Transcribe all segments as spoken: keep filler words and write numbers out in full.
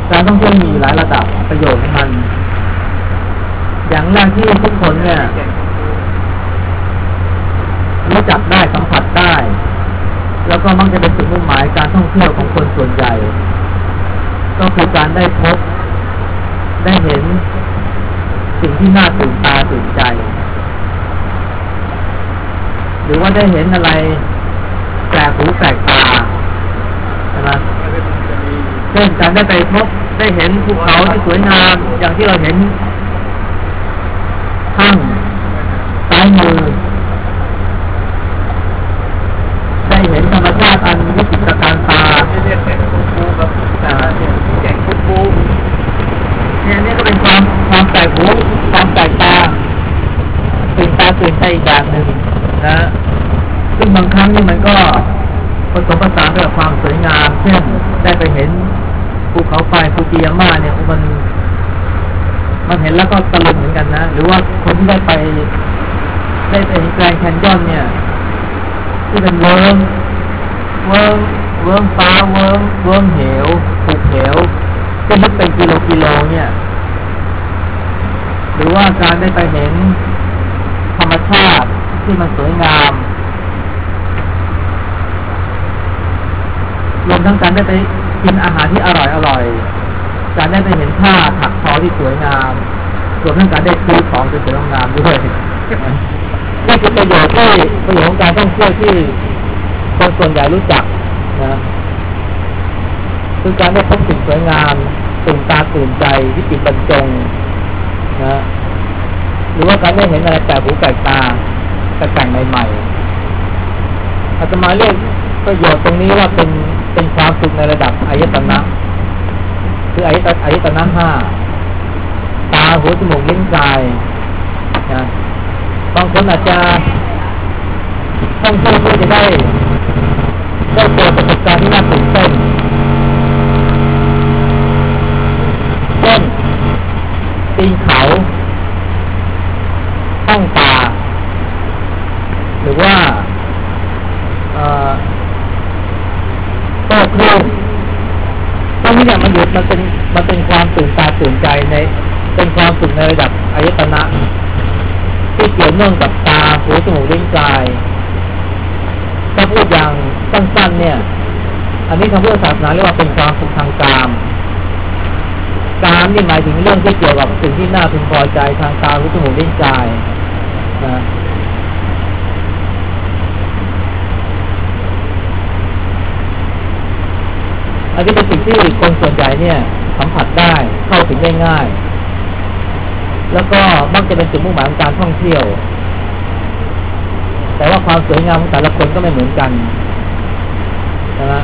การท่องเที่ยวมีหลายระดับประโยชน์ของมันอย่างแรกที่ทุกคนเนี่ยรู้จักได้สัมผัสได้แล้วก็มักจะเป็นจุดมุ่งหมายการท่องเที่ยวของคนส่วนใหญ่ก็คือการได้พบได้เห็นสิ่งที่น่าตื่นตาตื่นใจหรือว่าได้เห็นอะไรแปลกหูแปลกตาใช่ไหมเช่นการได้ไปพบได้เห็นภูเขาที่สวยงามอย่างที่เราเห็นข้างซ้ายมือได้เห็นธรรมชาติอันวิจิตรการตาเนี่ยนี่ก็เป็นความความแปลกหูความแปลกตาตื่นตาตื่นใจอีกอย่างหนึ่งนะซึ่งบางครั้งนี่มันก็ผสมผสานกับความสวยงามเช่นได้ไปเห็นภูเขาไฟฟูจิยาม่าเนี่ยมันมันเห็นแล้วก็ตะลึงเหมือนกันนะหรือว่าคนที่ได้ไปได้ไปเห็นแกรนด์แคนยอนเนี่ยที่เป็นเวิร์มเวิร์มเวิร์มฟ้าเวิร์มเวิร์มเหวภูเหวที่ลึกเป็นกิโลกิโลเนี่ยหรือว่าการได้ไปเห็นธรรมชาติที่มันสวยงามรวมทั้งการได้ไปกินอาหารที่อร่อยอร่อยการได้ไปเห็นผ้าถักทอที่สวยงามรวมทั้งการได้ซื้อของสวยๆงามด้วยนี่คือประโยชน์ที่ประโยชน์ของการท่องเที่ยวที่คนส่วนใหญ่รู้จักนะคือการได้พบสิ่งสวยงามตื่นตาตื่นใจวิจิตรบรรจงนะหรือว่าการได้เห็นอะไรแปลกหูแปลกตาแปลกใหม่ๆอาตมาเรียกประโยชน์ตรงนี้ว่าเป็นเป็นความสุขในระดับอายตนะคืออายตนะอายตนะห้าตาหูจมูกลิ้นกายนะบางคนอาจจะท่องเที่ยวเพื่อจะได้ได้เจอประสบการณ์ที่น่าตื่นเต้นเช่นปีนเขาท่องป่าหรือว่าโต้คลื่นตรงนี้เนี่ยมันอยู่มันเป็นมันเป็นความตื่นตาตื่นใจในเป็นความสุขในระดับอายตนะที่เกี่ยวเนื่องกับตาหูจมูกลิ้นกายถ้าพูดอย่างสั้นๆเนี่ยอันนี้ทางพุทธศาสนาเรียกว่าเป็นความสุขทางกามกามนี่หมายถึงเรื่องที่เกี่ยวกับสิ่งที่น่าพึงพอใจทางตาหูจมูกลิ้นกายนะอันนี้เป็นสิ่งที่คนส่วนใหญ่เนี่ยสัมผัสได้เข้าถึงได้ง่ายแล้วก็มักจะเป็นจุดมุ่งหมายของการท่องเที่ยวแต่ว่าความสวยงามของแต่ละคนก็ไม่เหมือนกันนะ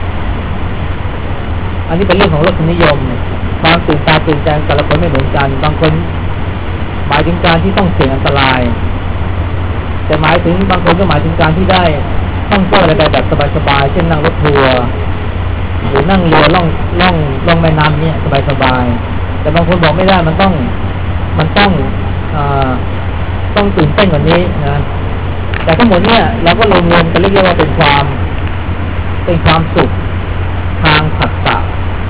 อันนี้เป็นเรื่องของรสนิยมความตื่นตาตื่นใจแต่ละคนไม่เหมือนกันบางคนหมายถึงการที่ต้องเสี่ยงอันตรายแต่หมายถึงบางคนก็หมายถึงการที่ได้ท่องเที่ยวอะไรแบบสบายๆเช่นนั่งรถทัวร์หรือนั่งเรือล่องล่องล่องแม่น้ำเนี่ยสบายๆแต่บางคนบอกไม่ได้มันต้องมันต้องอ่าต้องตื่นเต้นกว่านี้นะแต่ทั้งหมดเนี่ยเราก็รวมๆกันเรียกว่าเป็นความเป็นความสุขทางผัสสะ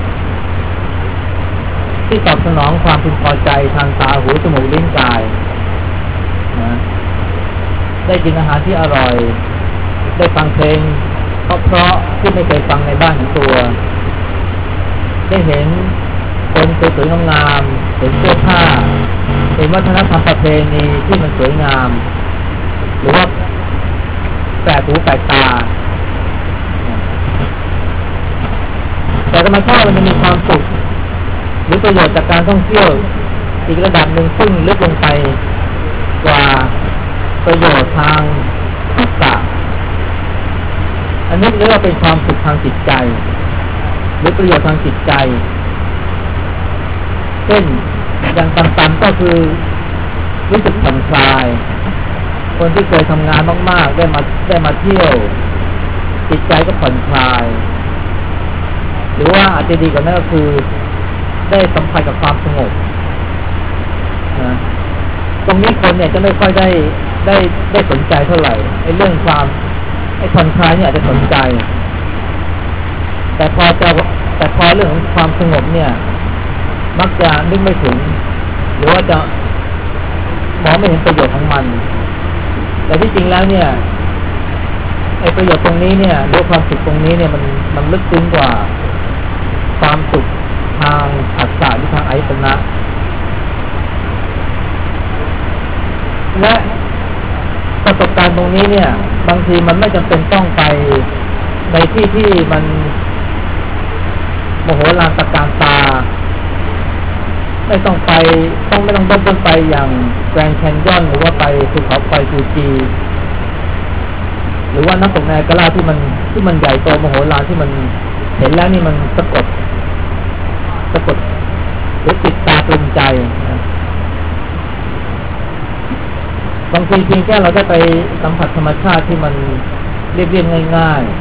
ที่ตอบสนองความพึงพอใจทางตาหูจมูกลิ้นกายนะได้กินอาหารที่อร่อยได้ฟังเพลงเพราะๆที่ไม่เคยฟังในบ้านของตัวได้เห็นคนสวยๆงามๆเห็นเสื้อผ้าเห็นวัฒนธรรมประเพณีที่มันสวยงามหรือว่าแปลกหูแปลกตาแต่ธรรมชาติมันจะมีความสุขหรือประโยชน์จากการท่องเที่ยวอีกระดับหนึ่งซึ่งลึกลงไปกว่าประโยชน์ทางทักษะอันนี้เรียกว่าเป็นความสุขทางจิตใจหรือประโยชน์ทางจิตใจเช่นอย่างต่ำๆก็คือรู้สึกผ่อนคลายคนที่เคยทำงานมากๆได้มาได้มาเที่ยวจิตใจก็ผ่อนคลายหรือว่าอาจจะดีกว่านั้นก็คือได้สัมผัสกับความสงบนะตรงนี้คนเนี่ยจะไม่ค่อยได้ได้ได้สนใจเท่าไหร่ไอ้เรื่องความไอ้ผ่อนคลายเนี่ยอาจจะสนใจแต่พอจะแต่พอเรื่องของความสงบเนี่ยมักจะนึกไม่ถึงหรือว่าจะมองไม่เห็นประโยชน์ของมันแต่ที่จริงแล้วเนี่ยไอ้ประโยชน์ตรงนี้เนี่ยหรือความสุขตรงนี้เนี่ยมันมันลึกซึ้งกว่าความสุขทางอัศจรรย์หรือทางอายตนะและประสบการณ์ตรงนี้เนี่ยบางทีมันไม่จำเป็นต้องไปในที่ที่มันโมโหลานตะการตาไม่ต้องไปต้องไม่ต้องเดินไปอย่างแกรนด์แคนยอนหรือว่าไปภูเขาไฟฟูจิหรือว่าน้ำตกไนแอการาที่มันที่มันใหญ่โตมโหฬารที่มันเห็นแล้วนี่มันสะกดสะกดหรือติดตาตรึงใจนะบางทีเพียงแค่เราได้ไปสัมผัสธรรมชาติที่มันเรียบๆง่าย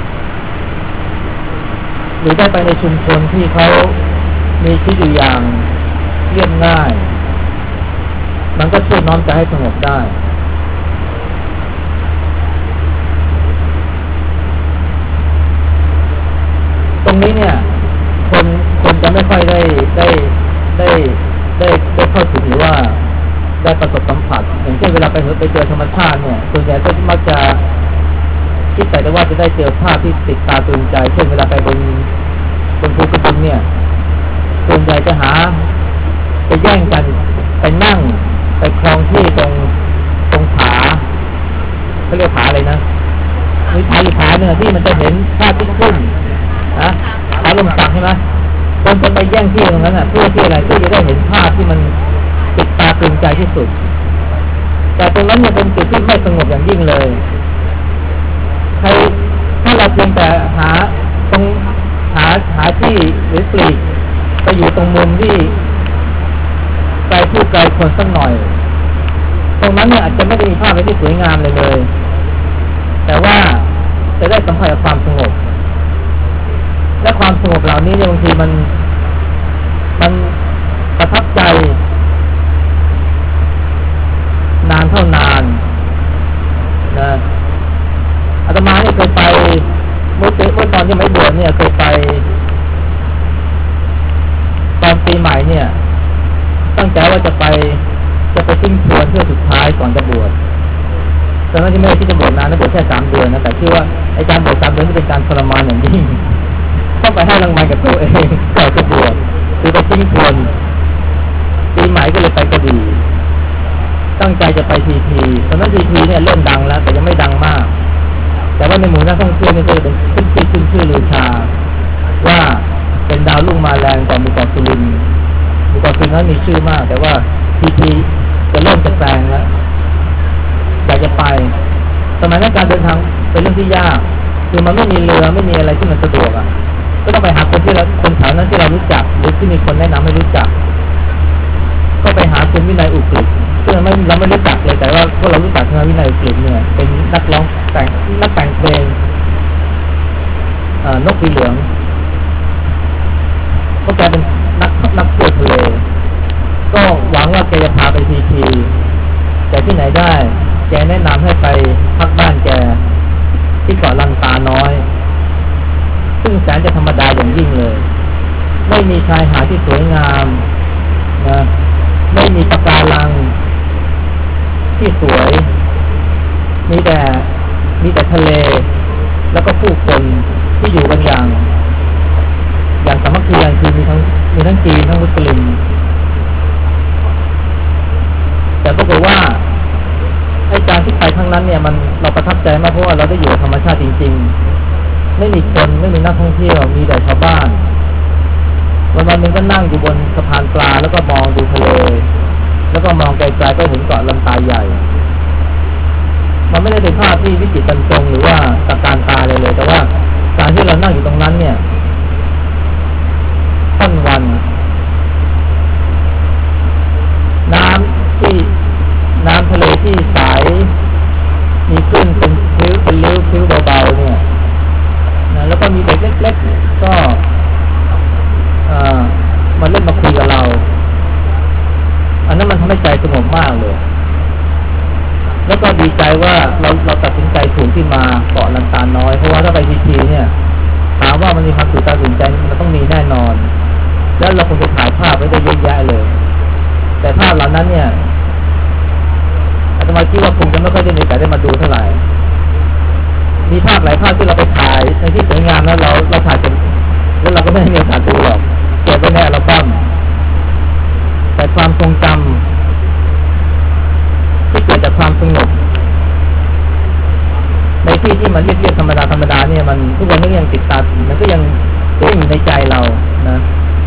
ๆหรือได้ไปในชุมชนที่เขามีชีวิตอยู่อย่างเรียบง่ายมันก็ช่วยน้อมใจให้สงบได้ตรงนี้เนี่ยคนคนจะไม่ค่อยได้ได้ได้ได้ได้เข้าถึงหรือว่าได้ประสบสัมผัสอย่างเช่นเวลาไปไปเจอธรรมชาติเนี่ยส่วนใหญ่ก็มักจะคิดแต่ว่าจะได้เจอภาพที่ติดตาตรึงใจเช่นเวลาไปบนบนภูกระดึงเนี่ยส่วนใหญ่จะหาไปแย่งกันไปนั่งไปครองที่ตรงตรงผาเขาเรียกผาอะไรนะมีผาอยู่ผาหนึ่งที่มันจะเห็นภาพที่ขึ้นนะผาลมสักใช่ไหมคนจะไปแย่งที่ตรงนั้นอ่ะเพื่อที่อะไรเพื่อจะได้เห็นภาพที่มันติดตาตรึงใจที่สุดแต่ตรงนั้นเนี่ยเป็นจุดที่ไม่สงบอย่างยิ่งเลยใครถ้าเราเพียงแต่หาตรงหาหาที่หรือปลีกไปอยู่ตรงมุมที่ไกลผู้ไกลคนสักหน่อยตรงนั้นเนี่ยอาจจะไม่ได้มีภาพอะไรที่สวยงามเลยเลยแต่ว่าจะได้สัมผัสกับความสงบและความสงบเหล่านี้เนี่ยบางทีมันมันประทับใจนานเท่านานนะอาตมาเนี่ยเคยไปเมื่อเมื่อตอนที่ไม่บวชเนี่ยเคยไปตอนปีใหม่เนี่ยตั้งใจว่าจะไปจะไปทิ้งทวนเพื่อสุดท้ายก่อนจะบวชตอนนั้นที่ไม่ได้ที่จะบวชนานนะบวชแค่สามเดือนนะแต่คิดว่าไอ้การบวชสามเดือนนี่เป็นการทรมานอย่างยิ่งต้องไปให้รางวัลกับตัวเองก่อนจะบวชคือไปทิ้งทวนปีใหม่ก็เลยไปกระบี่ตั้งใจจะไปทีทีตอนนั้นทีทีเนี่ยเริ่มดังแล้วแต่ยังไม่ดังมากแต่ว่าในหมู่นักท่องเที่ยวนี่ก็เป็นขึ้นชื่อขึ้นชื่อลือชาว่าเป็นดาวรุ่งมาแรงกว่าหมู่เกาะสุรินทร์หมู่เกาะสุรินทร์นั้นมีชื่อมากแต่ว่าทีทีจะเริ่มจะแซงแล้วอยากจะไปสมัยนั้นการเดินทางเป็นเรื่องที่ยากคือมันไม่มีเรือไม่มีอะไรที่มันสะดวกอ่ะก็ต้องไปหาคนที่เราคนแถวนั้นที่เรารู้จักหรือที่มีคนแนะนำให้รู้จักก็ไปหาคุณวินัยอุกฤษซึ่งไม่เราไม่รู้จักเลยแต่ว่าพวกเรารู้จักคุณวินัยอุกฤษเนี่ยเป็นนักร้องแต่งนักแต่งเพลงนกปีเหลืองก็แกเป็นนักนักเที่ยวทะเลก็หวังว่าแกจะพาไปทีทีแต่ที่ไหนได้แกแนะนำให้ไปพักบ้านแกที่เกาะลันตาน้อยซึ่งแสนจะธรรมดาอย่างยิ่งเลยไม่มีชายหาดที่สวยงามนะไม่มีปะการังที่สวยมีแต่มีแต่ทะเลแล้วก็ผู้คนที่อยู่กันอย่างอย่างสามัคคีกันคือมีทั้งมีทั้งจีนทั้งมุสลิมแต่ปรากฏว่าไอ้การที่ไปครั้งนั้นเนี่ยมันเราประทับใจมากเพราะว่าเราได้อยู่กับธรรมชาติจริงๆไม่มีคนไม่มีนักท่องเที่ยวมีแต่ชาวบ้านวันวันหนึ่งก็นั่งอยู่บนสะพานปลาแล้วก็มองดูทะเลแล้วก็มองไกลๆก็เห็นเกาะลำตาใหญ่มันไม่ได้เป็นภาพที่วิจิตรบรรจงหรือว่าตะการตาเลยเลยแต่ว่าการที่เรานั่งอยู่ตรงนั้นเนี่ยค่อนวันน้ำที่น้ำทะเลที่ใสมีคลื่นเป็นพิ้วเป็นริ้วพิ้วเบาๆเนี่ยนะแล้วก็มีเด็กเล็กๆก็มาเล่นมาคุยกับเราอันนั้นมันทำให้ใจสงบมากเลยแล้วก็ดีใจว่าเราเราตัดสินใจถูกที่มาเกาะลันตาน้อยเพราะว่าถ้าไปทีทีเนี่ยถามว่ามันมีความตื่นตาตื่นใจมันต้องมีแล้วเราคงจะถ่ายภาพไว้ได้เยอะแยะเลยแต่ภาพเหล่านั้นเนี่ยอาตมาคิดว่าคงจะไม่ค่อยได้มีโอกาสได้มาดูเท่าไหร่มีภาพหลายภาพที่เราไปถ่ายในที่สวยงามแล้วเราเราถ่ายจนแล้วเราก็ไม่ได้มีโอกาสดูหรอกเก็บไว้ในอัลบั้มแต่ความทรงจำที่เกิดจากความสงบในที่ที่มันเรียบๆธรรมดาธรรมดาเนี่ยมันทุกวันนี้ยังติดตามันก็ยังก็ยังอยู่ในใจเรานะ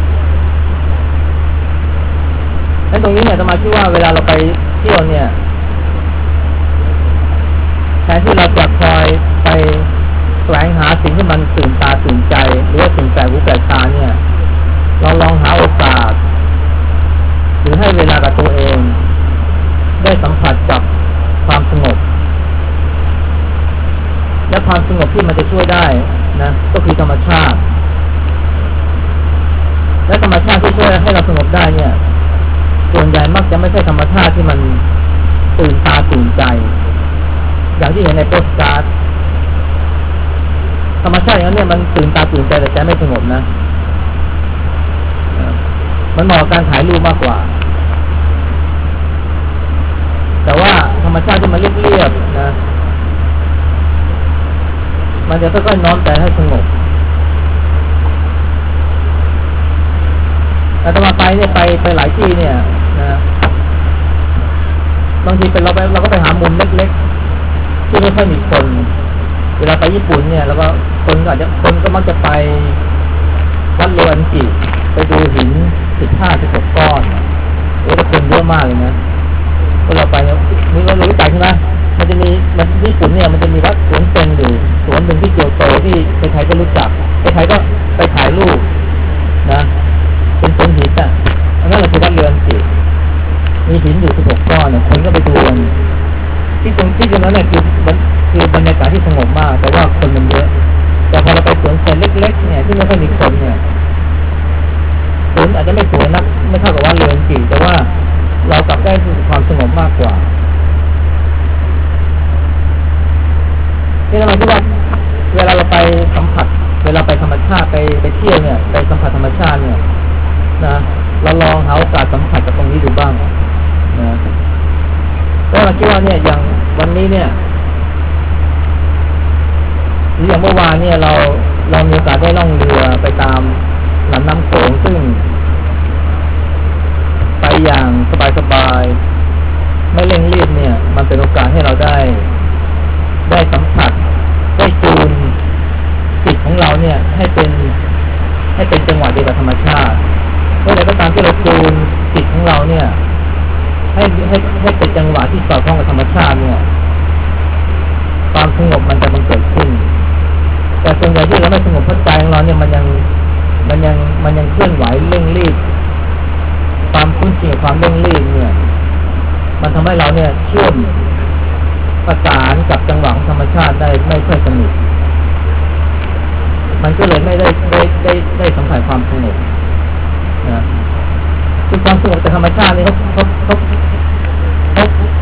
และตรงนี้เนี่ยอาตมาคิดว่าเวลาเราไปเที่ยวเนี่ยแทนที่เราจะคอยไปแสวงหาสิ่งที่มันตื่นตาตื่นใจหรือว่าสิ่งแปลกหูแปลกตาเนี่ยเราลองหาโอกาสหรือให้เวลากับตัวเองได้สัมผัสกับความสงบและความสงบที่มันจะช่วยได้นะก็คือธรรมชาติและธรรมชาติที่ช่วยให้เราสงบได้เนี่ยส่วนใหญ่มักจะไม่ใช่ธรรมชาติที่มันตื่นตาตื่นใจอย่างที่เห็นในโปสการ์ดธรรมชาติอย่างนี้เนี่ยมันตื่นตาตื่นใจแต่ใจไม่สงบนะมันเหมาะกับการถ่ายรูปมากกว่าแต่ว่าธรรมชาติที่มันเรียบๆนะมันจะค่อยๆน้อมใจให้สงบอาตมาไปเนี่ยไปไปหลายที่เนี่ยนะบางทีเป็นเราไปเราก็ไปหามุมเล็กๆที่ไม่ค่อยมีคนเวลาไปญี่ปุ่นเนี่ยแล้วก็คนก็อาจจะคนก็มักจะไปวัดเรวันจิไปดูหินสิบห้าสิบหกก้อนโอ้แต่คนเยอะมากเลยนะพอเราไปเนี่ยนี่เรารู้จักใช่ไหมมันจะมีมันญี่ปุ่นเนี่ยมันจะมีวัดสวนเซ็นอยู่สวนหนึ่งที่เกียวโตที่ใครๆก็รู้จักใครๆก็ไปถ่ายรูปนะเป็นต้นหินอ่ะอันนั้นเราคือวัดเรือนจิมีหินอยู่สิบหกก้อนเนี่ยคนก็ไปดูกันที่ตรงที่ตรงนั้นเนี่ยคือมันคือบรรยากาศที่สงบมากแต่ว่าคนมันเยอะแต่พอเราไปสวนเซ็นเล็กๆเนี่ยที่ไม่ค่อยมีคนเนี่ยสวนอาจจะไม่สวยนักไม่เท่ากับว่าเรือนจิแต่ว่าเรากลับได้ความสงบมากกว่านี่ทำไมที่ว่าเวลาเราไปสัมผัสเวลาไปธรรมชาติไปไปเที่ยวเนี่ยไปสัมผัสธรรมชาติเนี่ยนะเราลองหาโอกาสสัมผัสกับตรงนี้ดูบ้างนะก็คิดว่าเนี่ยอย่างวันนี้เนี่ยหรืออย่างเมื่อวานเนี่ยเราเรามีโอกาสได้ล่องเรือไปตามลำน้ำโขงซึ่งไปอย่างสบายๆไม่เร่งรีบเนี่ยมันเป็นโอกาสให้เราได้ได้สัมผัสได้จูนจิตของเราเนี่ยให้เป็นให้เป็นจังหวะเดียวกับธรรมชาติเมื่อใดก็ตามที่เราจูนจิตของเราเนี่ยให้ให้ให้เป็นจังหวะที่สอดคล้องกับธรรมชาติเนี่ยความสงบมันจะบังเกิดขึ้นแต่ส่วนใหญ่ที่เราไม่สงบเพราะใจของเราเนี่ยมันยังมันยังมันยังเคลื่อนไหวเร่งรีบความคุ้นชินความเร่งรีบเนี่ยมันทำให้เราเนี่ยเชื่อมประสานกับจังหวะของธรรมชาติได้ไม่ค่อยสนิทมันก็เลยไม่ได้ได้ได้ได้สัมผัสความสงบนะคือความสงบจากธรรมชาตินี่เขาเขาเขาเขา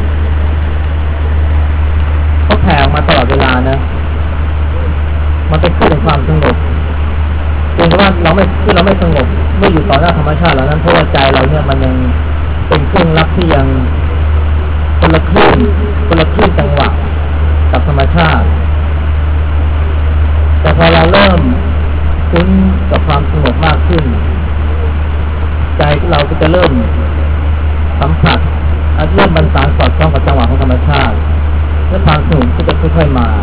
เขาแผ่ออกมาตลอดเวลานะมันเป็นขึ้นของความสงบเพียงแต่ว่าเราไม่ที่เราไม่สงบเมื่ออยู่ต่อหน้าธรรมชาติแล้วนั้นเพราะว่าใจเราเนี่ยมันยังเป็นเครื่องรับที่ยังคนละคลื่นคนละคลื่นจังหวะกับธรรมชาติแต่พอเราเริ่มคุ้นกับความสงบมากขึ้นใจเราก็จะเริ่มสัมผัสเริ่มบรรสานสอดคล้องกับจังหวะของธรรมชาติและความสงบก็จะค่อยๆมา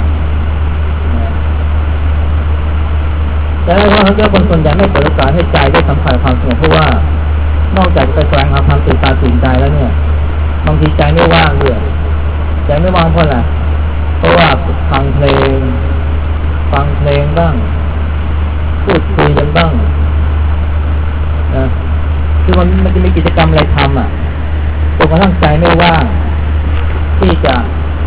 แต่ในว่าเขาเจ้าคนส่วนใหญ่ไม่เปิดโอกาสให้ใจได้สัมผัสความสงบเพราะว่านอกจากจะไปแสวงหาความตื่นตาตื่นใจแล้วเนี่ยบางทีใจไม่ว่างด้วยใจไม่ว่างเพราะอะไรเพราะว่าฟังเพลงฟังเพลงบ้างพูดคุยกันบ้างนะคือมันมันจะมีกิจกรรมอะไรทำอ่ะจนกระทั่งใจไม่ว่างที่จะ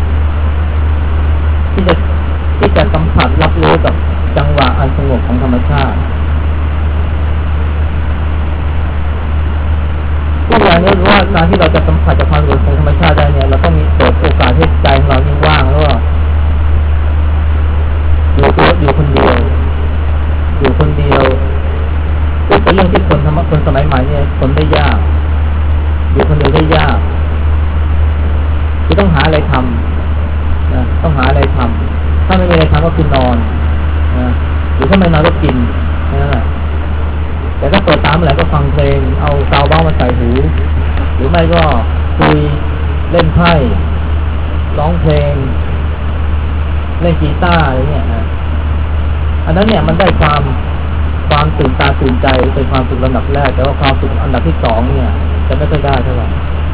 ที่จะที่จะสัมผัสรับรู้กับจังหวะอันสงบของธรรมชาติทุกอย่างนี้รู้ว่าการที่เราจะสัมผัสกับความสงบของธรรมชาติได้เนี่ยเราต้องมีเปิดโอกาสให้ใจของเรานี่ว่างแล้วอยู่ตัวอยู่คนเดียวอยู่คนเดียวก็เป็นเรื่องที่คนธรรมคนสมัยใหม่เนี่ยคนได้ยากอยู่คนเดียวได้ยากคือต้องหาอะไรทำนะต้องหาอะไรทำถ้าไม่มีอะไรทำก็คือนอนนะหรือถ้าไม่นอนก็กินนั่นแหละแต่ถ้าเปิดตามอะไรก็ฟังเพลงเอาซาวด์เบ้ามาใส่หูหรือไม่ก็คุยเล่นไพ่ร้องเพลงเล่นกีตาร์อะไรเงี้ยนะอันนั้นเนี่ยมันได้ความความตื่นตาตื่นใจเป็นความสุขระดับแรกแต่ว่าความสุขอันดับที่สองเนี่ยจะไม่ค่อยได้เท่าไหร่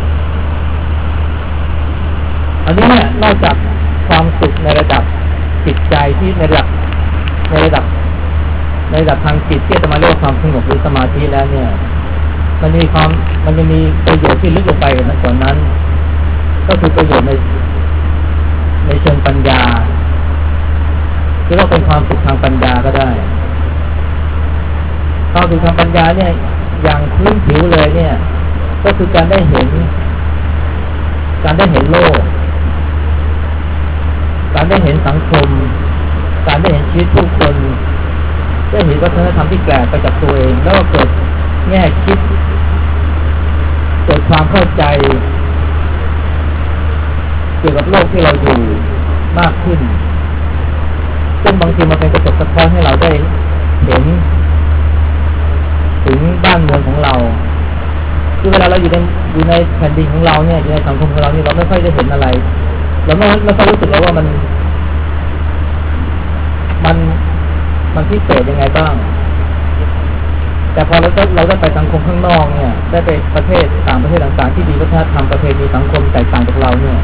อันนี้เนี่ยนอกจากความสุขในระดับจิตใจที่ในระดับในระดับในระดับทางจิตที่จะมาเรียกความสงบหรือสมาธิแล้วเนี่ยมันมีความมันจะมีประโยชน์ที่ลึกลงไปกว่านั้นก็คือประโยชน์ในในเชิงปัญญาที่ว่าเป็นความสุขทางปัญญาก็ได้ความสุขทางปัญญาเนี่ยอย่างพื้นผิวเลยเนี่ยก็คือการได้เห็นการได้เห็นโลกการได้เห็นสังคมการได้เห็นชีวิตผู้คนได้เห็นวัฒนธรรมที่แปลกไปจากตัวเองแล้วก็เกิดแง่คิดเกิดความเข้าใจเกี่ยวกับโลกที่เราอยู่มากขึ้นซึ่งบางทีมันเป็นกระจกสะท้อนให้เราได้เห็นถึงบ้านเมืองของเราคือเวลาเราอยู่ในอยู่ในแผ่นดินของเราเนี่ยอยู่ในสังคมของเราเนี่ยเราไม่ค่อยได้เห็นอะไรเราไม่ไม่ค่อยรู้สึกเลยว่ามันมันมันพิเศษยังไงบ้างแต่พอเราได้เราได้ไปสังคมข้างนอกเนี่ยได้ไปประเทศต่างประเทศต่างๆที่มีวัฒนธรรมประเพณีสังคมแตกต่างจากเราเนี่ย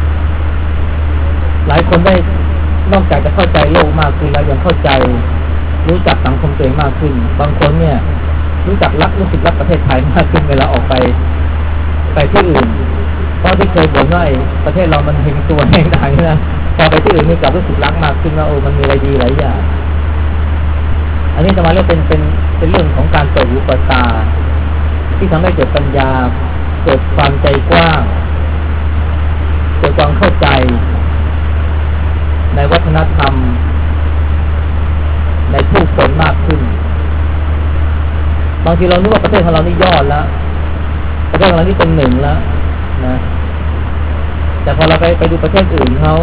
หลายคนได้นอกจากจะเข้าใจโลกมากขึ้นแล้วยังเข้าใจรู้จักสังคมตัวเองมากขึ้นบางคนเนี่ยรู้จักรักรู้สึกรักประเทศไทยมากขึ้นเวลาออกไปไปที่อื่นเพราะที่เคยบ่นว่าประเทศเรามันเฮงตัวเฮงดังนะพอไปที่อื่นนี่กลับรู้สึกรักมากขึ้นว่าโอ้มันมีอะไรดีหลายอย่างอันนี้จะมาเรียกเป็นเป็นเป็นเรื่องของการเปิดหูเปิดตาที่ทำให้เกิดปัญญาเกิดความใจกว้างเกิดความเข้าใจในวัฒนธรรมในผู้คนมากขึ้นบางทีเรานึกว่าประเทศของเรานี่ยอดแล้วประเทศของเรานี่เป็นหนึ่งแล้วนะแต่พอเราไปไปดูประเทศอื่นเขา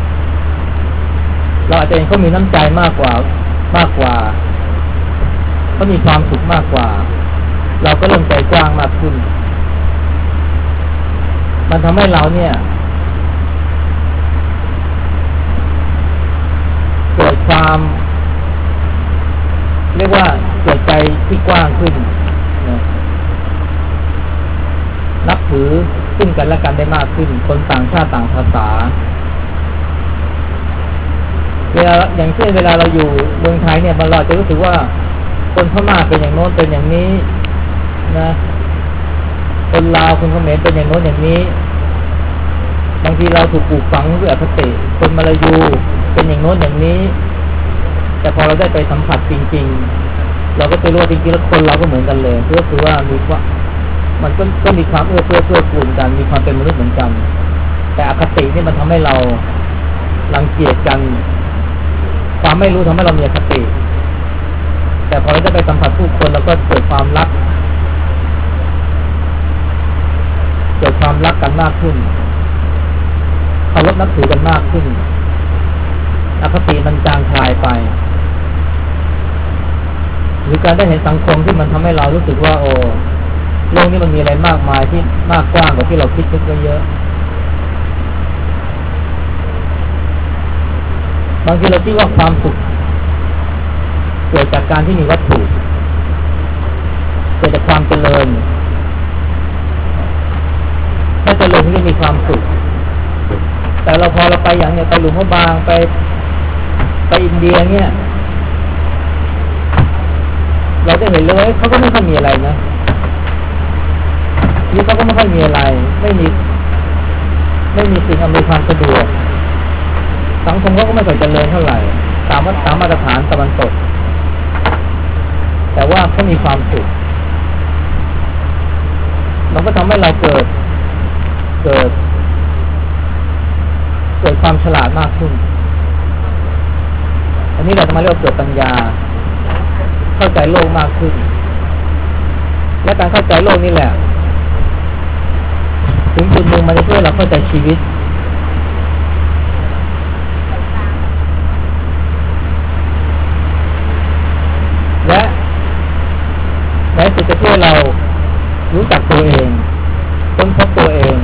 เราอาจจะเห็นเขามีน้ำใจมากกว่ามากกว่าเขามีความสุขมากกว่าเราก็เริ่มใจกว้างมากขึ้นมันทำให้เราเนี่ยเกิดความเรียกว่าเกิดใจที่กว้างขึ้นนะนับถือซึ่งกันและกันได้มากขึ้นคนต่างชาติต่างภาษาเวลาอย่างเช่นเวลาเราอยู่เมืองไทยเนี่ยเราจะรู้สึกว่าคนพม่าเป็นอย่างโน้นเป็นอย่างนี้นะคนลาวคนเขมรเป็นอย่างโน้นอย่างนี้บางทีเราถูกปลูกฝังด้วยอคติคนมาลายูเป็นอย่างโน้นอย่างนี้แต่พอเราได้ไปสัมผัสจริงๆเราก็จะรู้ว่าจริงๆแล้วคนเราก็เหมือนกันเลยก็คือว่ามีว่ามันก็ก็มีความเอื้อเฟื้อเพื่อกูลกันมีความเป็นมนุษย์เหมือนกันแต่อคตินี่มันทำให้เรารังเกียจกันความไม่รู้ทำให้เรามีอคติแต่พอเราได้ไปสัมผัสผู้คนเราก็เกิดความรักเกิดความรักกันมากขึ้นเคารพนับถือกันมากขึ้นอคติมันจางคลายไปหรือการได้เห็นสังคมที่มันทำให้เรารู้สึกว่าโอ้โลกนี้มันมีอะไรมากมายที่มากกว้างกว่าที่เราคิดนึกไว้เยอะบางทีเราคิดว่าความสุขเกิดจากการที่มีวัตถุเกิดจากความเจริญถ้าเจริญที่มีความสุขแต่เราพอเราไปอย่างเนี้ยไปหลวงพ่อบางไปไปอินเดียเนี่ยเราจะเห็นเลยเขาก็ไม่ค่อยมีอะไรนะนี่เขาก็ไม่ค่อยมีอะไรไม่มีไม่มีสิ่งอำนวยความสะดวกสังคมเขาก็ไม่ค่อยเจริญเท่าไหร่ตามว่าตามมาตรฐานตะวันตกแต่ว่าเขามีความสุขมันก็ทำให้เราเกิดเกิดเกิดความฉลาดมากขึ้นอันนี้เราจะมาเรียกว่าเกิดปัญญาเข้าใจโลกมากขึ้นและการเข้าใจโลกนี่แหละถึงจุดหนึ่งมันจะช่วยเราเข้าใจชีวิตและในสุดจะช่วยเรารู้จักตัวเองค้นพบตัวเอง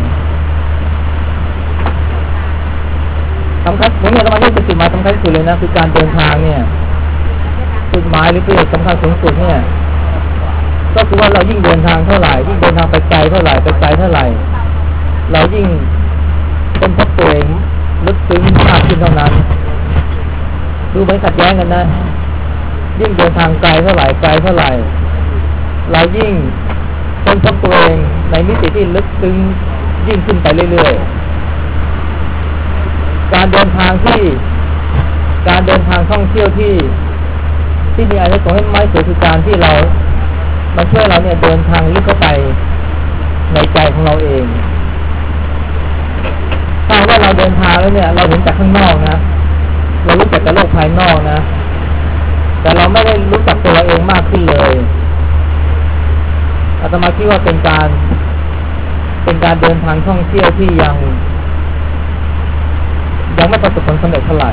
สำคัญผมเนี่ยต้องมาที่จุดหมายสำคัญที่สุดเลยนะคือการเดินทางเนี่ยจุดหมายหรือประโยชน์สำคัญสูงสุดเนี่ยก็คือว่าเรายิ่งเดินทางเท่าไหร่ยิ่งเดินทางไปไกลเท่าไหร่ไปไกลเท่าไหร่เรายิ่งค้นพบตัวเองลึกซึ้งมากขึ้นเท่านั้นดูไม่ขัดแย้งกันนะยิ่งเดินทางไกลเท่าไหร่ไกลเท่าไหร่เรายิ่งค้นพบตัวเองในมิติที่ลึกซึ้งยิ่งขึ้นไปเรื่อยๆการเดินทางที่การเดินทางท่องเที่ยวที่ที่มีอานิสงส์ไม่สูงคือการที่เรามันช่วยเราเนี่ยเดินทางลึกเข้าไปในใจของเราเองถ้าว่าเราเดินทางแล้วเนี่ยเราเห็นจากข้างนอกนะเรารู้จักกับโลกภายนอกนะแต่เราไม่ได้รู้จักตัวเราเองมากขึ้นเลยอาตมาคิดว่าเป็นการเป็นการเดินทางท่องเที่ยวที่ยังยังไม่ประสบผลสำเร็จเท่าไหร่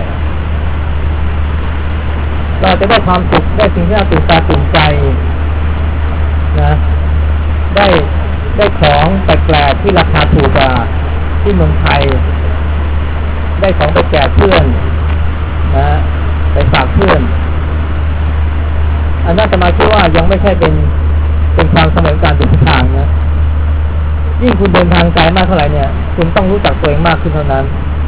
เราจะได้ความสุขได้สิ่งที่น่าตื่นตาตื่นใจนะได้ได้ของแปลกๆที่ราคาถูกกว่าที่เมืองไทยได้ของไปแจกเพื่อนนะไปฝากเพื่อนอันนั้นอาตมาคิดว่ายังไม่ใช่เป็นเป็นความสำเร็จการเดินทางนะยิ่งคุณเดินทางไกลมากเท่าไหร่เนี่ยคุณต้องรู้จักตัวเองมากขึ้นเท่านั้น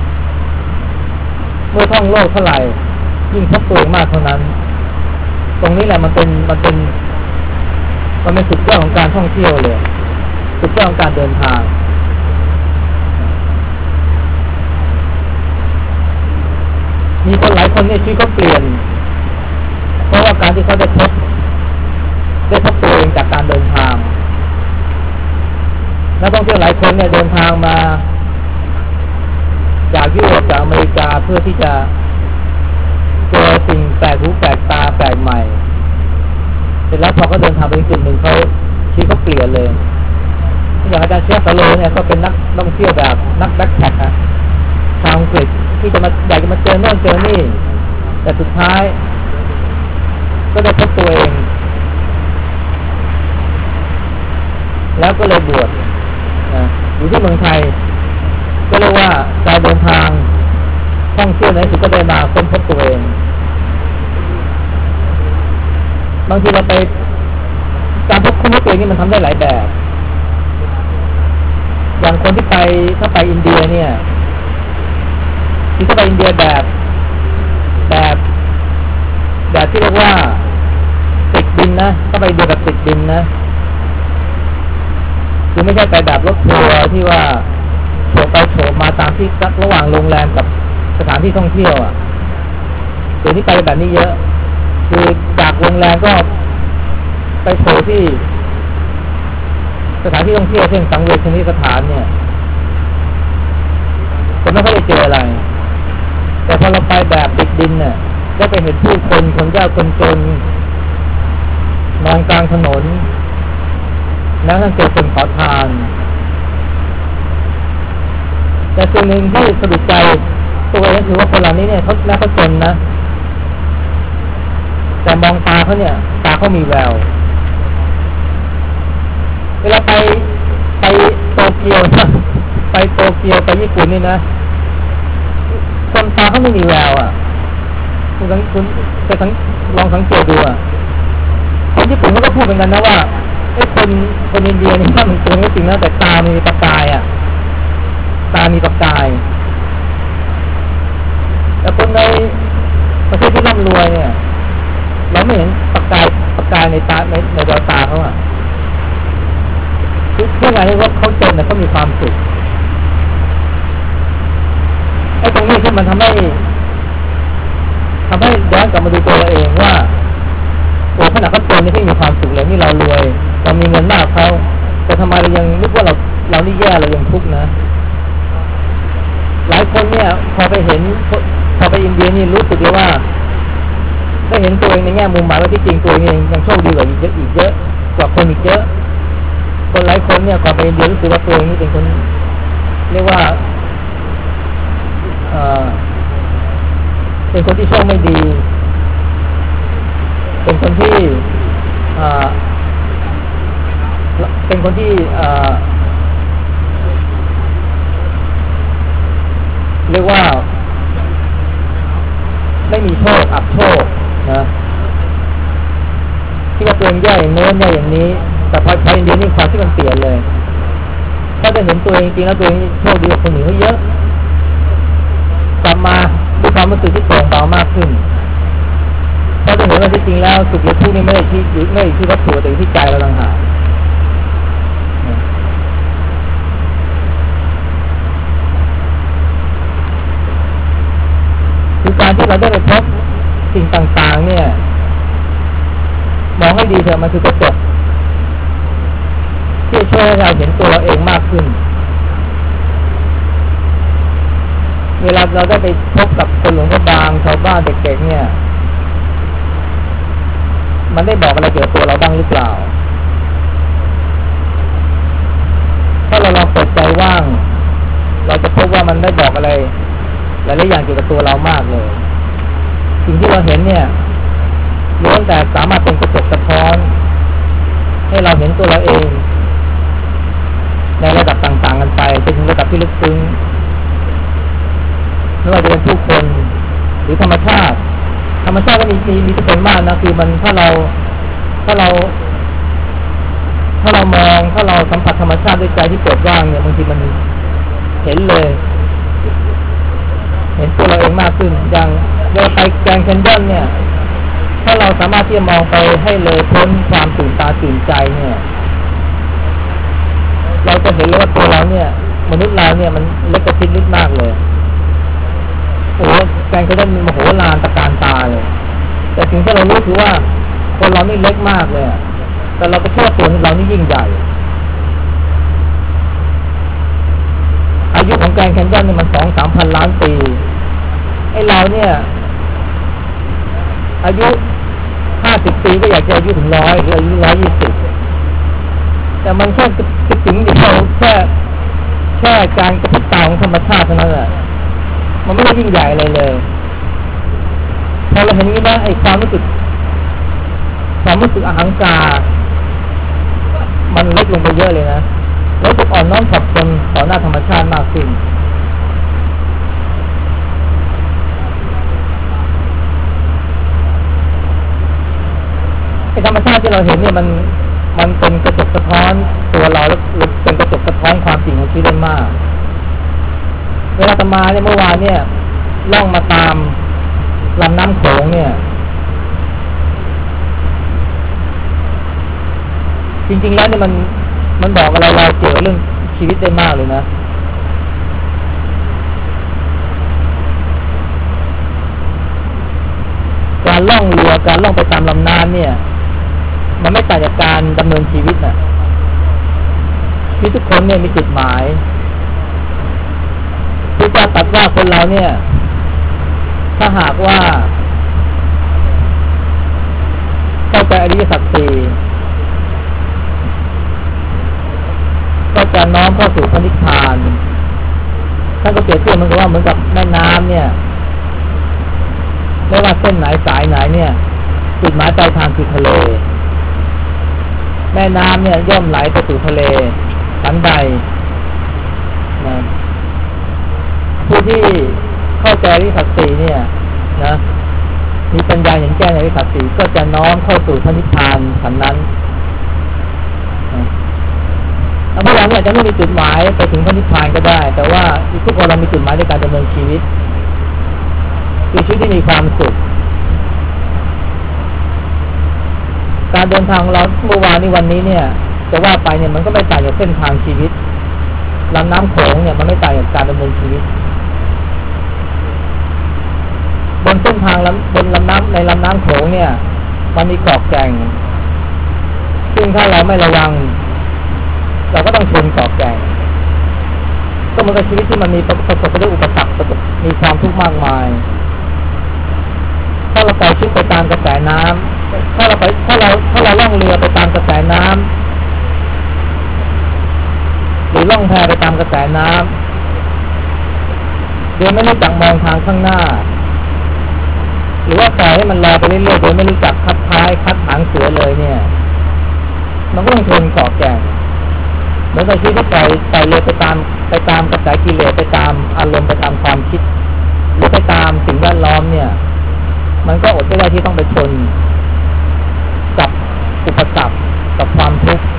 เมื่อท่องโลกเท่าไหร่ยิ่งพบตัวเองมากเท่านั้นตรงนี้แหละมันเป็นมันเป็นมันเป็นสุดยอดของการท่องเที่ยวเลยสุดยอดของการเดินทางมีคนหลายคนเนี่ยชีวิตเขาเปลี่ยนเพราะว่าการที่เขาได้พบได้พบตัวเองจากการเดินทางนักท่องเที่ยวหลายคนเนี่ยเดินทางมาจากยุโรปจากอเมริกาเพื่อที่จะเจอสิ่งแปลกหูแปลกตาแปลกใหม่เสร็จแล้วพอเขาเดินทางไปจุดหนึ่งเขาชีวิตเขาเปลี่ยนเลยอย่างอาจารย์เชฟฟาโลเนี่ยก็เป็นนักท่องเที่ยวแบบนักแบ็คแพ็คอะชาวอังกฤษที่จะมาอยากจะมาเจอโน่นเจอนี่แต่สุดท้ายก็ได้พบตัวเองแล้วก็เลยบวชนะอยู่ที่เมืองไทยก็เรียกว่าการเดินทางท่องเที่ยวในสุดก็ได้มาค้นพบตัวเองบางทีเราไปการพบค้นพบตัวเองนี่มันทำได้หลายแบบอย่างคนที่ไปถ้าไปอินเดียเนี่ยที่ถ้าไปอินเดียแบบแบบแบบที่เรียกว่าติดดินนะถ้าไปอินเดียแบบติดดินนะคือไม่ใช่ไปแบบรถทัวร์ที่ว่าโฉบไปโฉบมาตามที่ระหว่างโรงแรมกับสถานที่ท่องเที่ยวอ่ะเดี๋ยวนี้ไปแบบนี้เยอะคือจากโรงแรมก็ไปโผล่ที่สถานที่ท่องเที่ยวเช่นสังเวชนียสถานเนี่ยก็ไม่ค่อยได้เจออะไรแต่พอเราไปแบบติดดินเนี่ยได้ไปเห็นผู้คนคนยากคนจนนอนกลางถนนแล้วท่านเจอคนขอทานแต่สิ่งหนึ่งที่สะดุดใจตัวเองคือว่าคนเหล่านี้เนี่ยเขาแม้เขาจนนะแต่มองตาเขาเนี่ยตาเขามีแววเวลาไปไปโตเกียวไปโตเกียวไปญี่ปุ่นนี่นะคนตาเขาไม่มีแววอ่ะคุณคุณจะลองสังเกตดูอ่ะคนญี่ปุ่นเขาก็พูดเหมือนกันนะว่าไอ้คนคนอินเดียนี่ถ้ามันตัวนี้จริงนะแต่ตามีประกายอ่ะตามีประกายแต่คนในประเทศที่ร่ำรวยเนี่ยเราไม่เห็นประกายประกายในตาในในดวงตาเขาอ่ะคือเรื่องอะไรว่าเขาจนแต่เขามีความสุขไอ้ตรงนี้ที่มันทำให้ทำให้ย้อนกลับมาดูตัวเราเองว่าโอ้ขนาดเขาจนนี่ที่มีความสุขเลยนี่เรารวยเรามีเงินมากเขาแต่ทำไมเรายังนึกว่าเราเรานี่แย่เรายังทุกข์นะหลายคนเนี่ยพอไปเห็นพอไปอินเดียนี่รู้สึกเลยว่าได้เห็นตัวเองในแง่มุมหมายว่าที่จริงตัวเองยังโชคดีกว่าอีกเยอะอีกเยอะกว่าคนอีกเยอะคนหลายคนเนี่ยก่อนไปเรียนรู้สึกว่าตัวเองนี่เป็นคนเรียกว่าเอ่อเป็นคนที่โชคไม่ดีเป็นคนที่เอ่อเป็นคนที่เอ่อเรียกว่าไม่มีโชคอับโชคนะที่ว่าตัวเองแย่อย่างโน้นแย่อย่างนี้แต่พอใช้เรียนนี่ความที่มันเปลี่ยนเลยถ้าจะเห็นตัวเองจริงแล้วตัวเองโชคดีกว่าคนอื่นเขาเยอะกลับมาด้วยความรู้สึกที่โปร่งเบามากขึ้นเพราะจะเห็นว่าที่จริงแล้วสุขหรือทุกข์นี่ไม่ได้ที่ไม่ได้ที่วัตถุแต่ที่ใจเราต่างหากคือการที่เราได้ไปพบสิ่งต่างๆเนี่ยมองให้ดีเถอะมันคือกระจกที่ช่วยให้เราเห็นตัวเราเองมากขึ้นเวลาเราได้ไปพบกับคนหลวงพ่อบางชาวบ้านเด็กๆเนี่ยมันได้บอกอะไรเกี่ยวกับตัวเราบ้างหรือเปล่าถ้าเราลองเปิดใจว่างเราจะพบว่ามันได้บอกอะไรหลายๆอย่างเกี่ยวกับตัวเรามากเลยสิ่งที่เราเห็นเนี่ยล้วนแต่สามารถเป็นกระจกสะท้อนให้เราเห็นตัวเราเองในระดับต่างๆกันไปจนถึงระดับที่ลึกซึ้งไม่ว่าจะเป็นผู้คนหรือธรรมชาติธรรมชาติก็มีมีมีเป็นมากนะคือมันถ้าเราถ้าเราถ้าเรามองถ้าเราสัมผัสธรรมชาติด้วยใจที่เปิดว่างเนี่ยบางทีมันเห็นเลยเห็นตัวเราเองมากขึ้นอย่างเวลาไปแกรนด์แคนยอนเนี่ยถ้าเราสามารถที่จะมองไปให้เลยพ้นความตื่นตาตื่นใจเนี่ยเราจะเห็นเลยว่าตัวเราเนี่ยมนุษย์เราเนี่ยมันเล็กกระชิ้นนิดมากเลยโอ้แกรนด์แคนยอนมันมโหฬารตะการตาเลยแต่สิ่งที่เรารู้คือว่าคนเรานี่เล็กมากเลยแต่เราไปเชื่อตัวเรานี่ยิ่งใหญ่อายุของแกรนด์แคนยอนเนี่ยมันสองสามพันล้านปีไอ้เราเนี่ยอายุห้าสิบปีก็อยากจะอายุถึงร้อยหรืออายุร้อยยี่สิบแต่มันแค่คิดถึงเดียวแค่แค่การกระพริบตาของธรรมชาติเท่านั้นแหละมันไม่ได้ยิ่งใหญ่อะไรเลยพอเราเห็นนี้นะไอ้ความรู้สึกความรู้สึกอหังการมันเล็กลงไปเยอะเลยนะแล้วจะอ่อนน้อมถ่อมตนต่อหน้าธรรมชาติมากขึ้นไอ้ธรรมชาติที่เราเห็นเนี่ยมันมันเป็นกระจกสะท้อนตัวเราแล้วเป็นกระจกสะท้อนความจริงของชีวิตมากเวลาตมาเนี่ยเมื่อวานเนี่ยล่องมาตามลำน้ำโขงเนี่ยจริงๆแล้วเนี่ยมันมันบอกอะไรเราเกี่ยวกับเรื่องชีวิตได้มากเลยนะการล่องเรือการล่องไปตามลำน้ำเนี่ยมันไม่ต่างจากการดำเนินชีวิตน่ะที่ทุกคนเนี่ยมีจุดหมายที่จะตัดว่าคนเราเนี่ยถ้าหากว่าเข้าใจอริยสัจสี่ก็จะน้อมเข้าสู่พระนิพพานท่านก็เปรียบเทียบมันก็ว่าเหมือนกับแม่น้ำเนี่ยไม่ว่าเส้นไหนสายไหนเนี่ยจุดหมายปลายทางคือทะเลแม่น้ำเนี่ยย่อมไหลไปสู่ทะเลฉันใดนะผู้ที่เข้าใจอริยสัจสี่เนี่ยนะมีปัญญาเห็นแจ้งในอริยสัจสี่ก็จะน้อมเข้าสู่พระนิพพานฉันนั้นแล้วพวกเราเนี่ยจะไม่มีจุดหมายไปถึงพระนิพพานก็ได้แต่ว่าทุกคนเรามีจุดหมายในการดำเนินชีวิตคือชีวิตที่มีความสุขการเดินทางเราเมื่อวานนี้วันนี้เนี่ยจะว่าไปเนี่ยมันก็ไม่ต่างจากเส้นทางชีวิตลำน้ำโขงเนี่ยมันไม่ต่างจากการดำเนินชีวิตบนเส้นทางบนลำน้ำในลำน้ำโขงเนี่ยมันมีเกาะแก่งซึ่งถ้าเราไม่ระวังเราก็ต้องชนเกาะแก่งก็เหมือนกับชีวิตที่มันมีประสบไปด้วยอุปสรรคประสบมีความทุกข์มากมายถ้าเราปล่อยชีวิตไปตามกระแสน้ำถ้าเราไปถ้าเราถ้าเราล่องเรือไปตามกระแสน้องแพไปตามกระแสน้ำโดยไม่รู้จักมองทางข้างหน้าหรือว่าปล่อยให้มันลอยไปเรื่อยๆโดยไม่รู้จักคัดท้ายคัดหางเสือเลยเนี่ยมันก็ต้องชนเกาะแก่งเหมือนกับที่ที่ปล่อยปล่อยเลยไปตามไปตามกระแสกิเลสไปตามอารมณ์ไปตามความคิดหรือไปตามสิ่งแวดล้อมเนี่ยมันก็อดไม่ได้ที่ต้องไปชนกับอุปสรรคกับความทุกข์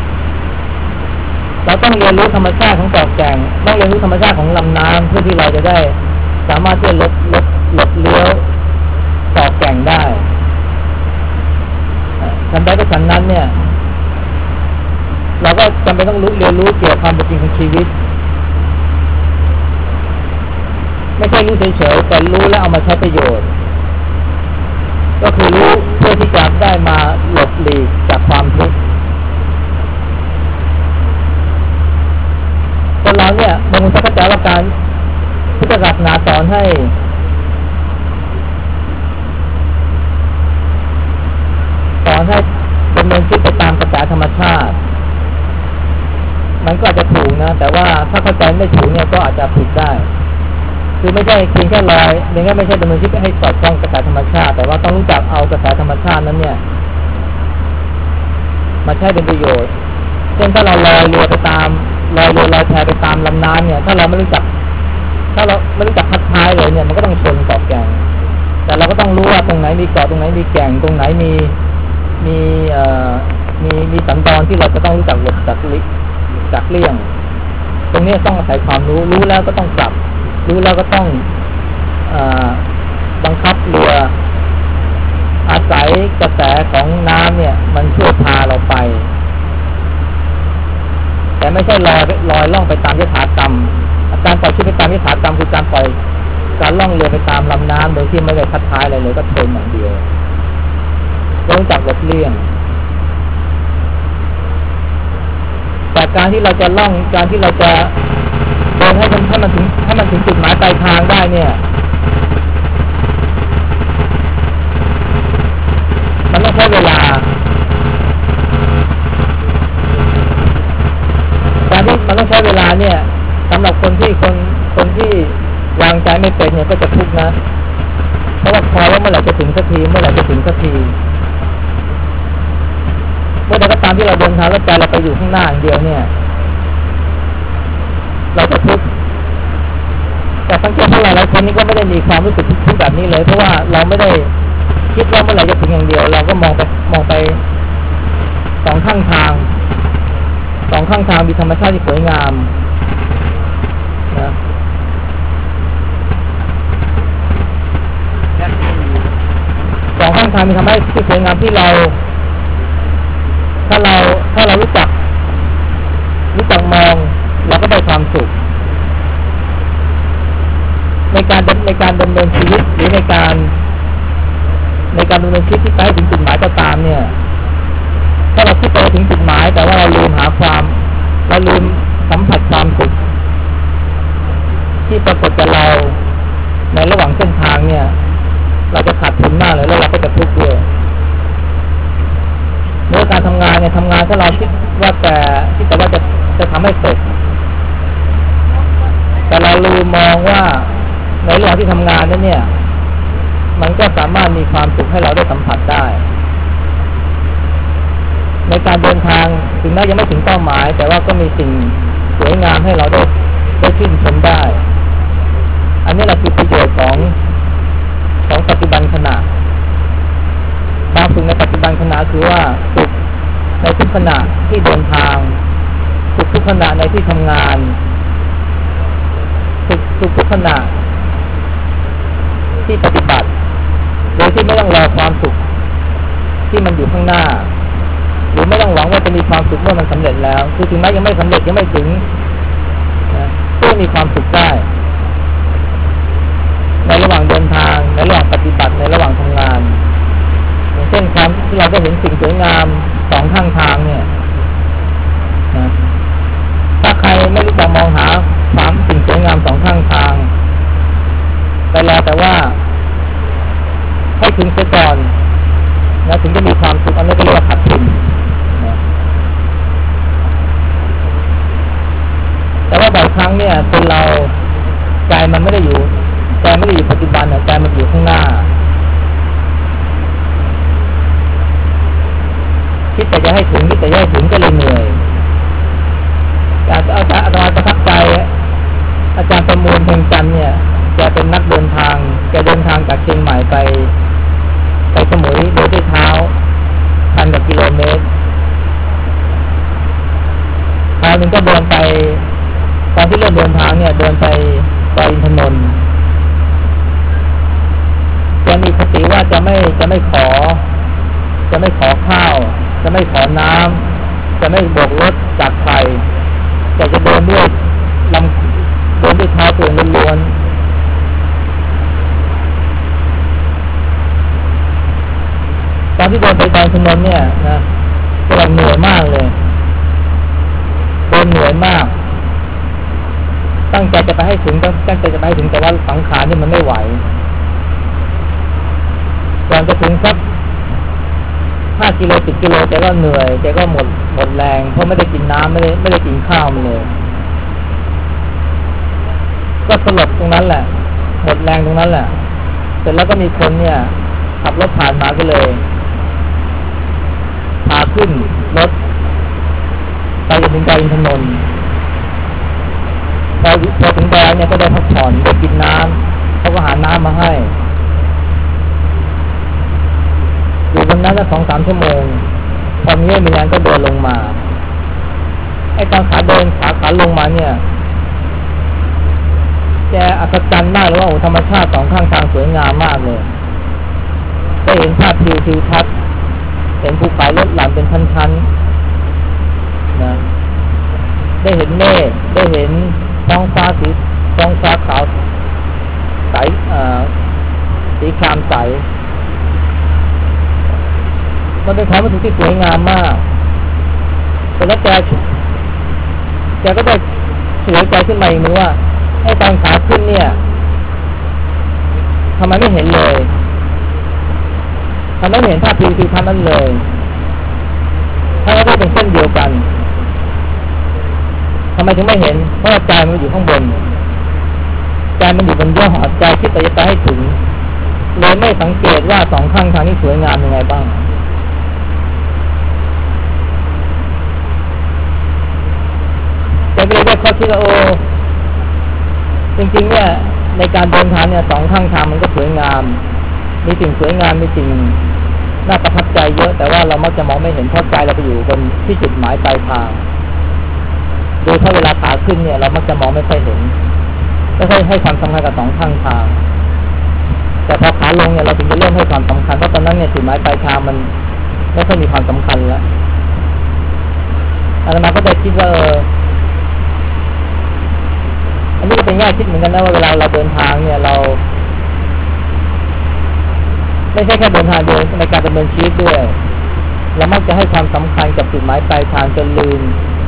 เราต้องเรียนรู้ธรรมชาติของเกาะแก่งต้องเรียนรู้ธรรมชาติของลำน้ำเพื่อที่เราจะได้สามารถที่จะลดลดลดเลี้ยวเกาะแก่งได้ทำได้ก็ฉันนั้นเนี่ยเราก็จำเป็นต้องรู้เรียนรู้เกี่ยวกับความเป็นจริงของชีวิตไม่ใช่รู้เฉยๆแต่รู้แล้วเอามาใช้ประโยชน์ก็คือรู้เพื่อที่จะได้มาหลบหลีกจากความทุกข์คนเราเนี่ยบางคนเข้าใจว่าการพุทธศาสนาสอนให้สอนให้ดำเนินชีวิตไปตามกระแสธรรมชาติมันก็อาจจะถูกนะแต่ว่าถ้าเข้าใจไม่ถูกเนี่ยก็อาจจะผิดได้คือไม่ใช่เพียงแค่ลอยเพียงแค่ไม่ใช่ดำเนินชีวิตให้สอดคล้องกระแสธรรมชาติแต่ว่าต้องรู้จักเอากระแสธรรมชาตินั้นเนี่ยมาใช้เป็นประโยชน์เช่นถ้าเราลอยเรือไปตามลอยเรือลอยแพไปตามลำน้ำเนี่ยถ้าเราไม่รู้จักถ้าเราไม่รู้จักพัดท้ายเลยเนี่ยมันก็ต้องชนเกาะแก่งแต่เราก็ต้องรู้ว่าตรงไหนมีเกาะตรงไหนมีแก่งตรงไหนมีมีเอ่อมีมีสันดอนที่เราจะต้องรู้จักหลบจากลิจากเลี่ยงตรงนี้ต้องอาศัยความรู้รู้แล้วก็ต้องจับรู้แล้วก็ต้องเอ่อบังคับเรืออาศัยกระแสของน้ำเนี่ยมันช่วยพาเราไปแต่ไม่ใช่ลอยลอยล่องไปตามยถากรรมการปล่อยชีวิตไปตามยถากรรมคือการปล่อยการล่องเรือไปตามลำน้ำโดยที่ไม่ได้คัดท้ายอะไรเลยก็ชนอย่างเดียวต้องจับหลบเลี่ยงแต่การที่เราจะล่องการที่เราจะเดินให้มันให้มันถึงให้มันถึงจุดหมายปลายทางได้เนี่ยมันต้องใช้เวลาการที่มันต้องใช้เวลาเนี่ยสำหรับคนที่คนคนที่วางใจไม่เป็นเนี่ยก็จะทุกข์นะเพราะว่าคอยว่าเมื่อไหร่จะถึงสักทีเมื่อไหร่จะถึงสักทีเมื่อใดก็ตามที่เราเดินทางแล้วใจเราไปอยู่ข้างหน้าอย่างเดียวเนี่ยเราจะทุกข์แต่สังเกตว่าหลายๆคนนี้ก็ไม่ได้มีความรู้สึกทุกข์แบบนี้เลยเพราะว่าเราไม่ได้คิดว่าเมื่อไหร่จะถึงอย่างเดียวเราก็มองไปมองไปสองข้างทางสองข้างทางมีธรรมชาติที่สวยงามนะสองข้างทางมีธรรมชาติที่สวยงามที่เราถ้าเราถ้าเรารู้จักรู้จักมองเราก็ได้ความสุขในการในการดำเนินชีวิตหรือในการในการดำเนินชีวิตที่ไปถึงจุดหมายก็ตามเนี่ยถ้าเราคิดไปถึงจุดหมายแต่ว่าเราลืมหาความเราลืมสัมผัสความสุขที่ปรากฏกับเราในระหว่างเส้นทางเนี่ยเราจะขาดทุนมากเลยแล้วเราก็จะทุกข์ด้วยเมื่อการทำงานเนี่ยทำงานถ้าเราคิดว่าแต่คิดแต่ว่าจะจะทำให้เสร็จแต่เราลืมมองว่าในระหว่างที่ทำงานนั้นเนี่ยมันก็สามารถมีความสุขให้เราได้สัมผัสได้ในการเดินทางถึงแม้ยังไม่ถึงเป้าหมายแต่ว่าก็มีสิ่งสวยงามให้เราได้ได้ชื่นชมได้อันนี้แหละคือประโยชน์ของของปัจจุบันขณะความสุขในปัจจุบันขณะคือว่าสุขในทุกขณะที่เดินทางสุขทุกขณะในที่ทำงานสุขสุขทุกขณะที่ปฏิบัติโดยที่ไม่ต้องรอความสุขที่มันอยู่ข้างหน้าหรือไม่ต้องหวังว่าจะมีความสุขเมื่อมันสำเร็จแล้วคือถึงแม้ยังไม่สำเร็จยังไม่ถึงนะก็มีความสุขได้ในระหว่างเดินทางในระหว่างปฏิบัติในระหว่างทำงานอย่างเช่นความที่เราได้เห็นสิ่งสวยงามสองข้างทางเนี่ยนะถ้าใครไม่รู้จักมองหาความสิ่งสวยงามสองข้างทางไปรอแต่ว่าให้ถึงเสียก่อนนะถึงจะมีความสุขอันนี้ก็เรียกว่าขาดทุนนะคนเราใจมันไม่ได้อยู่ใจไม่ได้อยู่ปัจจุบันใจมันอยู่ข้างหน้าคิดแต่จะให้ถึงคิดแต่จะให้ถึงก็เลยเหนื่อยอยากจะเอาอาจารย์ประทับใจอาจารย์ประมูลเพ็งจันทร์เนี่ยแกเป็นนักเดินทางแกเดินทางจากเชียงใหม่ไปไปสมุยโดยด้วยเท้าพันกว่ากิโลเมตรคราวนึงก็เดินไปตอนที่เริ่มเดินทางเนี่ยเดินไปดอยอินทนนท์จะมีคติว่าจะไม่จะไม่ขอจะไม่ขอข้าวจะไม่ขอน้ำจะไม่โบกรถจากใครแต่จะเดินด้วยลำเดินด้วยเท้าตัวเองล้วนตอนที่เดินไปดอยอินทนนท์เนี่ยนะก็เหนื่อยมากเลยเดินเหนื่อยมากตั้งใจจะไปให้ถึงตั้งใจจะไปให้ถึงแต่ว่าสังขารนี่มันไม่ไหวก่อนจะถึงสักห้ากิโลสิบกิโลแกก็เหนื่อยแกก็หมดหมดแรงเพราะไม่ได้กินน้ำไม่ได้ไม่ได้กินข้าวมันเลยก็สลบตรงนั้นแหละหมดแรงตรงนั้นแหละเสร็จแล้วก็มีคนเนี่ยขับรถผ่านมาก็เลยพาขึ้นรถไปจนถึงดอยอินทนนท์พอพอถึงดอยเนี่ยก็ได้พักผ่อนได้กินน้ำเขาก็หาน้ำมาให้อยู่บนนั้นได้สองสามชั่วโมงตอนนี้มีงานก็เดินลงมาไอ้ตอนขาเดินขาขาลงมาเนี่ยแกอัศจรรย์มากเลยว่าโอ้ธรรมชาติสองข้างทางสวยงามมากเลยได้เห็นภาพทิวทิวทัศน์เห็นภูเขาลดหลั่นเป็นชั้นๆนะได้เห็นเมฆได้เห็นท้องฟ้าสีท้องฟ้าขาวใสสีครามใสมันเป็นความรู้สึกที่สวยงามมากแต่แล้วแกแกก็ได้เสียใจขึ้นมาอีกนึงว่าไอ้ตอนขาขึ้นเนี่ยทำไมไม่เห็นเลยทำไมไม่เห็นภาพทิวทิวทัศน์นั้นเลยถ้าเราได้เป็นเส้นเดียวกันทำไมถึงไม่เห็นเพราะใจมันอยู่ข้างบนใจมันอยู่บนยอดใจคิดแต่จะไปให้ถึงเลยไม่สังเกตว่าสองข้างทางนี้สวยงามยังไงบ้างแต่ก็เลยได้ข้อคิดว่าโอ้จริงๆเนี่ยในการเดินทางเนี่ยสองข้างทางมันก็สวยงามมีสิ่งสวยงามมีสิ่งน่าประทับใจเยอะแต่ว่าเรามักจะมองไม่เห็นเพราะใจเราไปอยู่บนที่จุดหมายปลายทางโดยถ้าเวลาขาขึ้นเนี่ยเรามักจะมองไม่ค่อยเห็นไม่ค่อยให้ความสำคัญกับสองข้างทางแต่พอขาลงเนี่ยเราถึงจะเริ่มให้ความสำคัญเพราะตอนนั้นเนี่ยจุดหมายปลายทางมันไม่ค่อยมีความสำคัญแล้วอาตมาก็ได้คิดว่าเอออันนี้ก็เป็นแง่คิดเหมือนกันนะว่าเวลาเราเดินทางเนี่ยเราไม่ใช่แค่เดินทางโดยในการดำเนินชีวิตด้วยเรามักจะให้ความสำคัญกับจุดหมายปลายทางจนลืม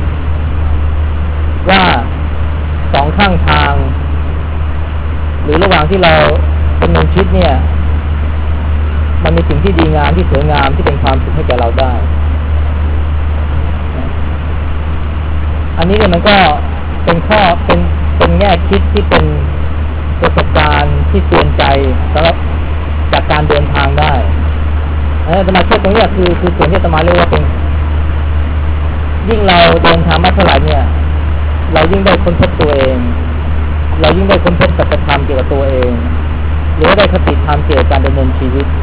ว่าสองข้างทางหรือระหว่างที่เราดำเนินชีวิตเนี่ยมันมีสิ่งที่ดีงามที่สวยงามที่เป็นความสุขให้แก่เราได้อันนี้เนี่ยมันก็เป็นข้อเป็นเป็นแง่คิดที่เป็นประสบการณ์ที่เตือนใจสำหรับจากการเดินทางได้เออสมาชิกตรงนี้คือคือส่วนที่อาตมาเรียกว่าเป็นยิ่งเราเดินทางมากเท่าไหร่เนี่ยเรายิ่งได้ค้นพบตัวเองเรายิ่งได้ค้นพบสัจธรรมเกี่ยวกับตัวเองหรือได้คติธรรมเกี่ยวกับการดำเนินชีวิต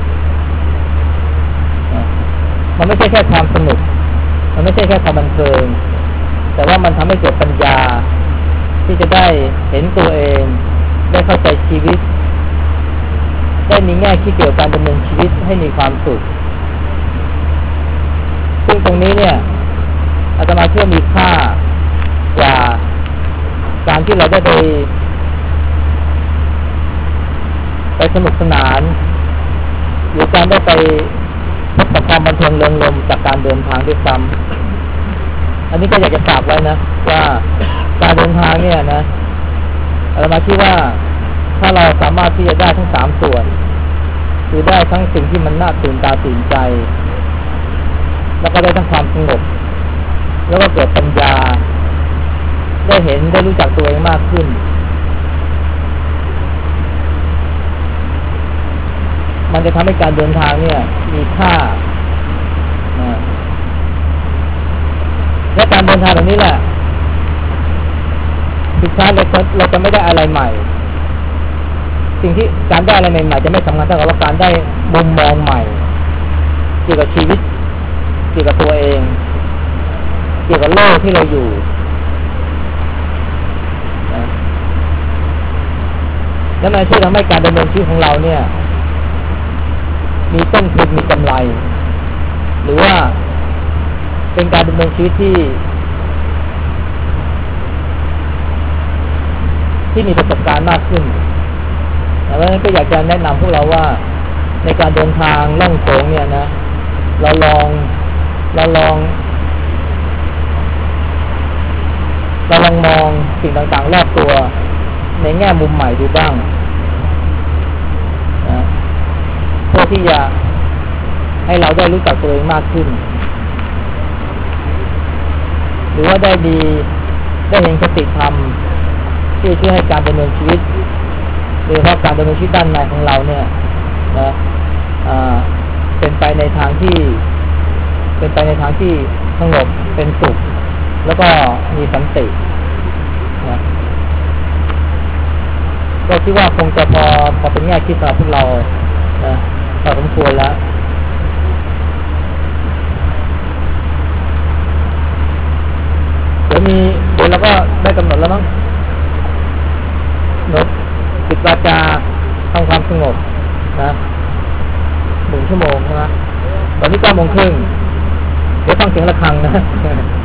มันไม่ใช่แค่ความสนุกมันไม่ใช่แค่ความบันเทิงแต่ว่ามันทำให้เกิดปัญญาที่จะได้เห็นตัวเองได้เข้าใจชีวิตได้มีแง่คิดเกี่ยวกับการดำเนินชีวิตให้มีความสุขซึ่งตรงนี้เนี่ยอาตมาเชื่อมีค่ากว่าการที่เราได้ไปไปสนุกสนานหรือการได้ไปพบกับความบันเทิงเริงรมย์จากการเดินทางด้วยซ้ำอันนี้ก็อยากจะฝากไว้นะว่าการเดินทางเนี่ยนะอาตมาคิดว่าถ้าเราสามารถที่จะได้ทั้งสามส่วนคือได้ทั้งสิ่งที่มันน่าตื่นตาตื่นใจแล้วก็ได้ทั้งความสงบแล้วก็เกิดปัญญาได้เห็นได้รู้จักตัวเองมากขึ้นมันจะทำให้การเดินทางเนี่ยมีค่านะและการเดินทางแบบนี้แหละสุดท้ายเราจะเราจะไม่ได้อะไรใหม่สิ่งที่การได้อะไรใหม่ๆจะไม่สำคัญเท่ากับว่าการได้มุมมองใหม่เกี่ยวกับชีวิตเกี่ยวกับตัวเองเกี่ยวกับโลกที่เราอยู่นะแล้วมันช่วยทำให้การดำเนินชีวิตของเราเนี่ยมีต้นทุนมีกำไรหรือว่าเป็นการดำเนินชีวิตที่ที่มีประสบการณ์มากขึ้นดังนั้นก็อยากจะแนะนำพวกเราว่าในการเดินทางล่องโขงเนี่ยนะเราลองเราลองเราลองมองสิ่งต่างๆรอบตัวในแง่มุมใหม่ดูบ้างนะเพื่อที่จะให้เราได้รู้จักตัวเองมากขึ้นหรือว่าได้มีได้เห็นคติธรรมที่ช่วยให้การดำเนินชีวิตโดยเฉพาะการดำเนินชีวิตด้านในของเราเนี่ยนะเป็นไปในทางที่เป็นไปในทางที่สงบเป็นสุขแล้วก็มีสันตินะก็คิดว่าคงจะพอพอเป็นแง่คิดสำหรับพวกเรานะพอสมควรแล้วเดี๋ยวมีเดี๋ยวเราก็ได้กำหนดแล้วมั้งนดปิดวาจาทำความสงบนะหนึ่งชั่วโมงใช่ไหมตอนนี้เก้าโมงครึ่งเดี๋ยวฟังเสียงระฆังนะ